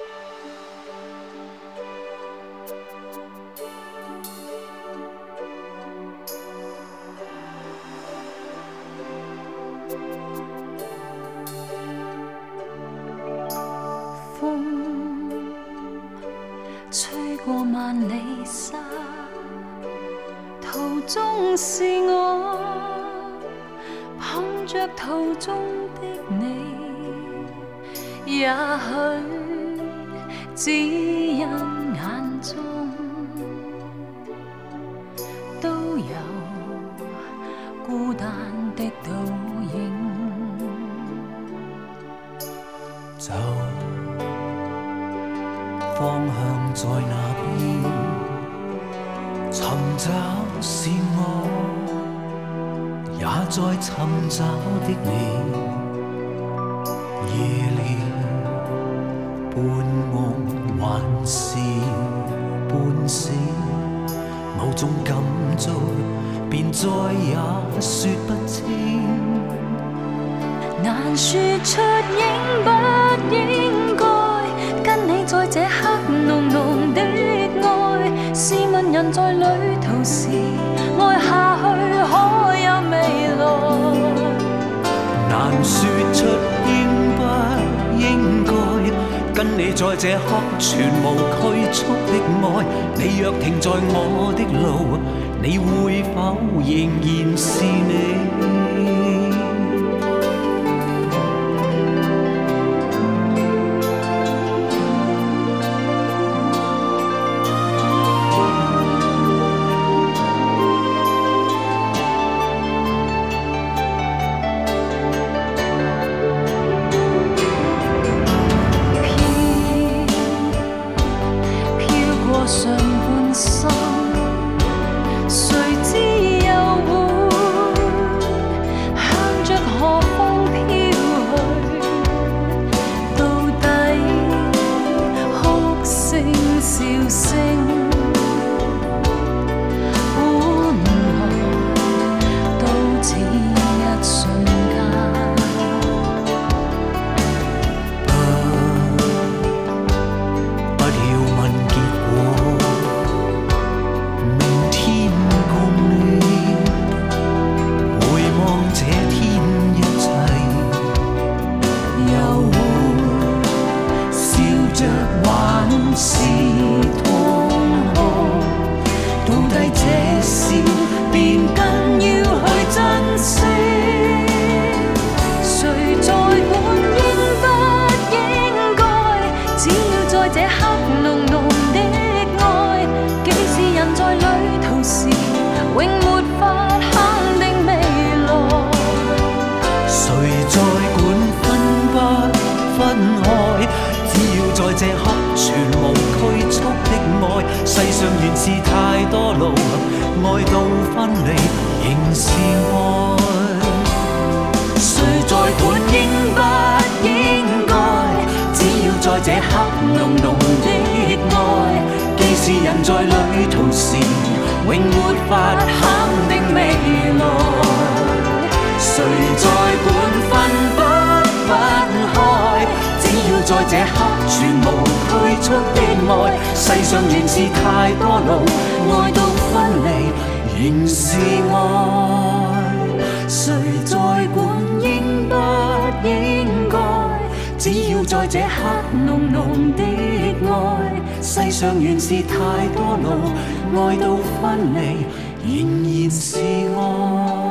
吹过万里沙，途中是我，捧着途中的你，也许只因眼中都有孤單的倒影。 走，方向在那邊，尋找是我，也在尋找的你。夜了，半夢還是半醒，某種感觸便再也說不清。 難說出應不應該跟你在這刻濃濃的愛，試問人在旅途時愛下去可有未來？ 難說出應不應該跟你在這刻全無拘束的愛，你若停在我的路，你會否仍然是你？ 上半生，誰知又會向着何方飄去？到底哭聲笑聲，本來都只一瞬間。 不要問結果，明天共你回望這天一切，又會笑着還是痛哭？到底這事便更要去珍惜。 誰在管應不應該？只要在這刻濃濃的愛，既是人在旅途時永沒法肯定未來。 誰在管分不分開？只要在這刻全無拘束的愛，世上原是太多路，愛到分離仍是愛。誰在管應不應該？只要在這刻濃濃的愛，既是人在旅途時永沒法肯定未來。誰在管分不分開？只要在這刻全無拘束的愛，世上原是太多路，愛到分離仍是愛。誰在管應不應該？只要在這刻濃濃的愛，世上原是太多路，愛到分離仍然是愛。